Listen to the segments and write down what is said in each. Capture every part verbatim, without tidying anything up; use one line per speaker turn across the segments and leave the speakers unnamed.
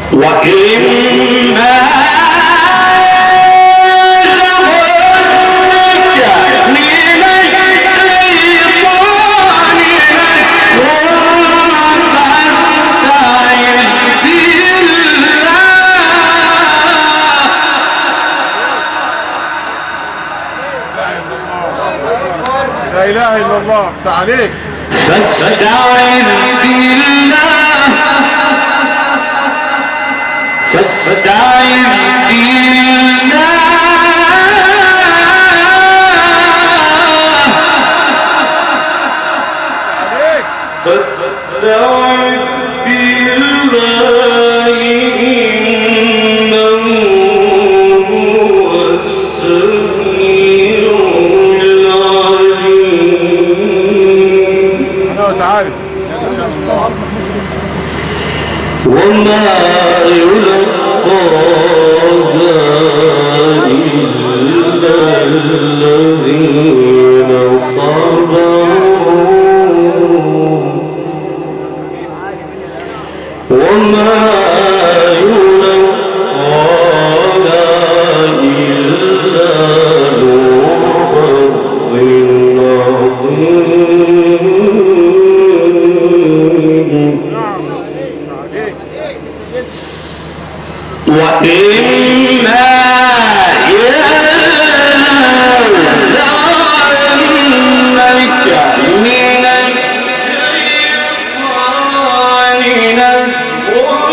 وإما
لا إله إلا الله. افتح عليك.
فاستعذ بالله فاستعذ بالله فاستعذ بالله إنه هو السميع
تعالى.
وما يلقاها إلا الذين صبروا وما يلقاها إلا ذو حظ وإما ينزغنك من الشيطان نزغ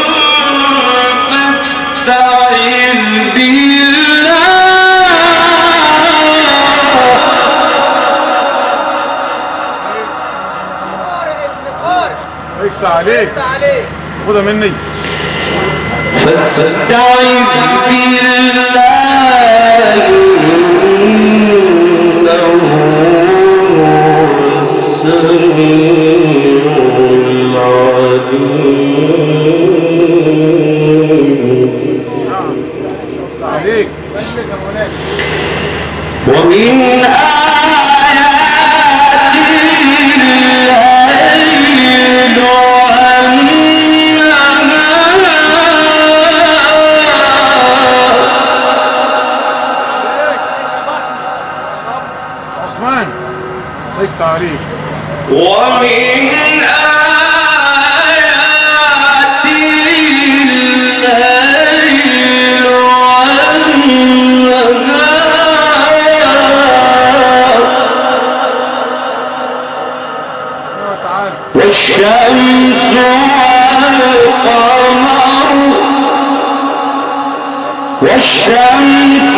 فاستعذ بالله
افتح عليك. خدها مني.
فاستعذ بالله إنه هو السميع العليم. ومن
تعريف.
ومن آيات الليل والنهار والشمس والقمر والشمس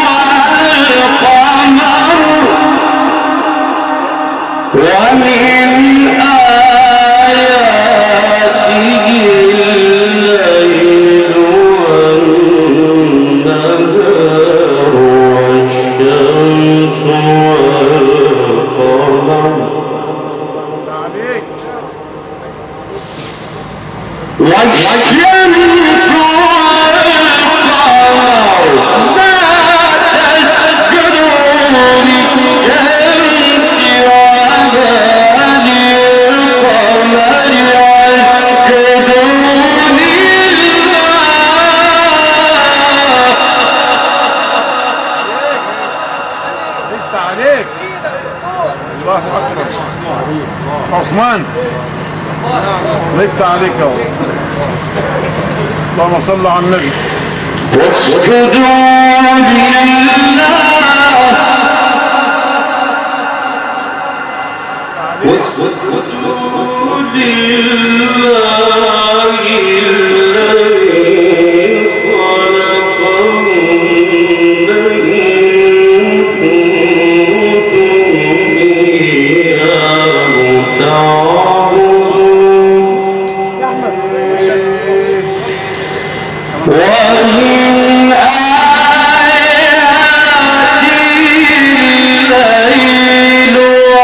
والقمر ومن آياته الليل والنهار والشمس والقمر والشمس والقمر لا تسجدوا
عثمان نفتح عليك اهو. اللهم صل على النبي.
واسجدوا لله واسجدوا لله الذي خلقهن إن كنتم إياه تعبدون. ومن آياته الليل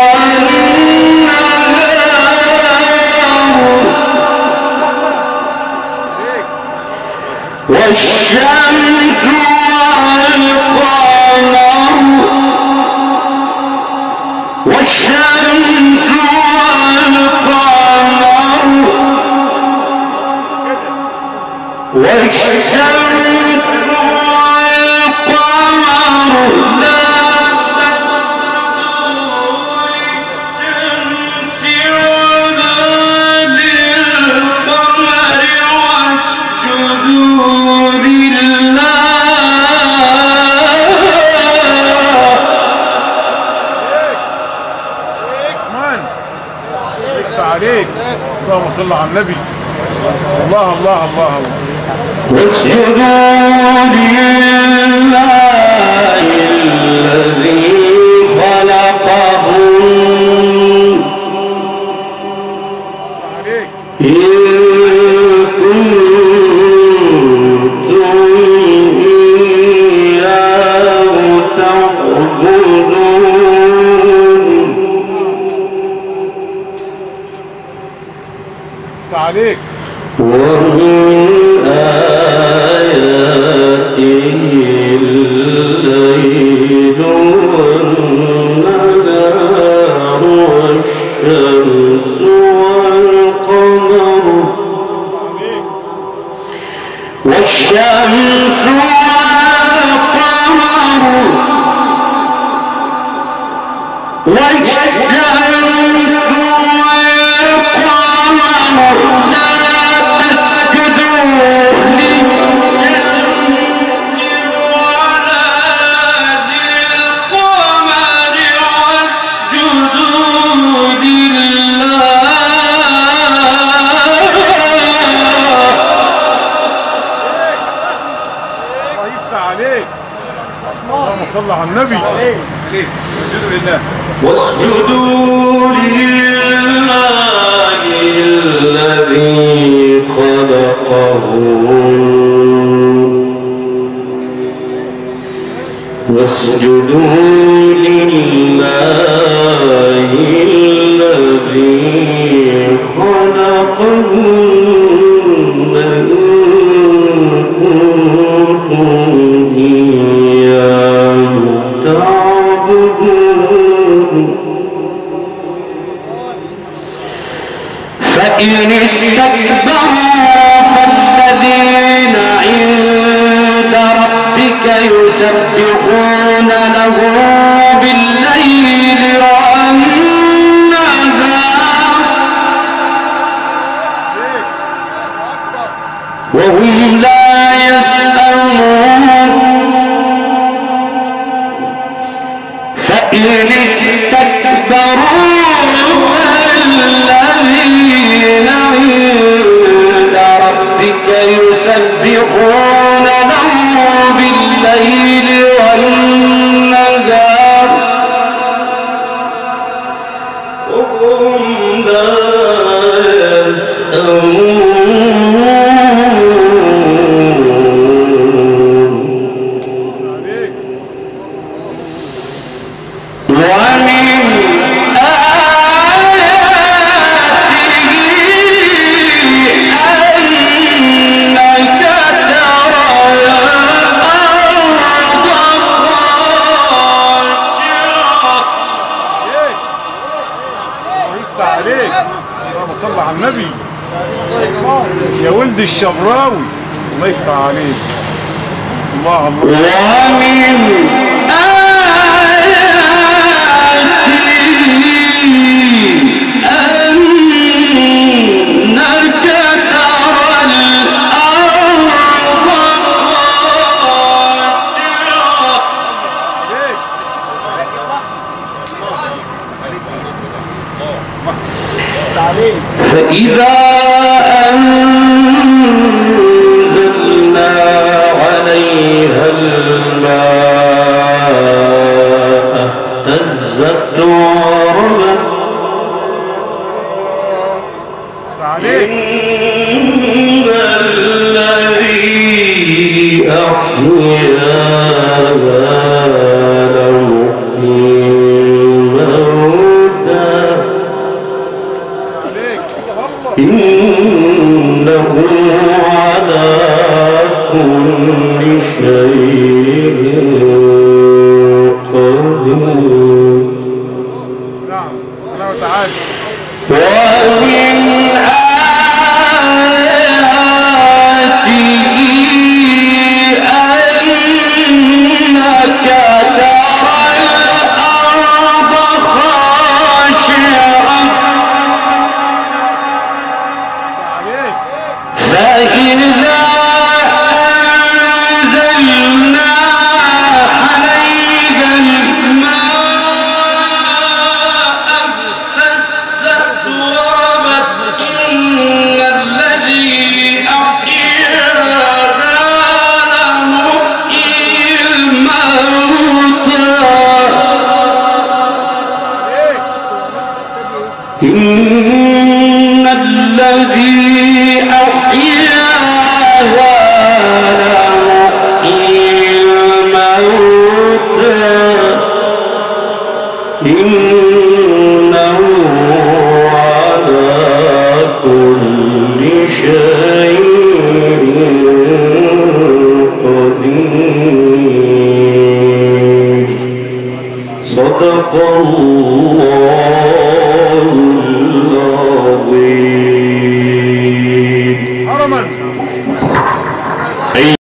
والنهار والشمس والقمر والشمس والقمر والشمس والقمر لا تسجدوا للشمس ولا للقمر واسجدوا لله.
عثمان افتح عليك. اللهم صل على النبي. الله الله الله الله.
واسجدوا لله الذي خلقهم إن كنتم إياه تعبدون.
افتح عليك.
ومن آياته الليل والنهار والشمس والقمر والشمس والقمر والشمس والقمر لا
صلى على النبي. اسجدوا لله.
واسجدوا لله الذي خلقهم واسجدوا لله الذي خلقهم فإن استكبروا فالذين عند ربك يسبحون له بالليل والنهار وهم لا يسأمون. فإن استكبروا يسبحون له بالليل والنهار وهم لا يسأمون. ومن
صلى على النبي. يا ولد الشبراوي الله يفتح عليك. الله الله.
ومن آياته أنك ترى الأرض فإذا أنزلنا عليها الماء اهتزت وربت إن الذي أحياها إنه على كل شيء قدير.
نعم الله تعالى.
ومن آياته صدق الله العظيم.
حرما.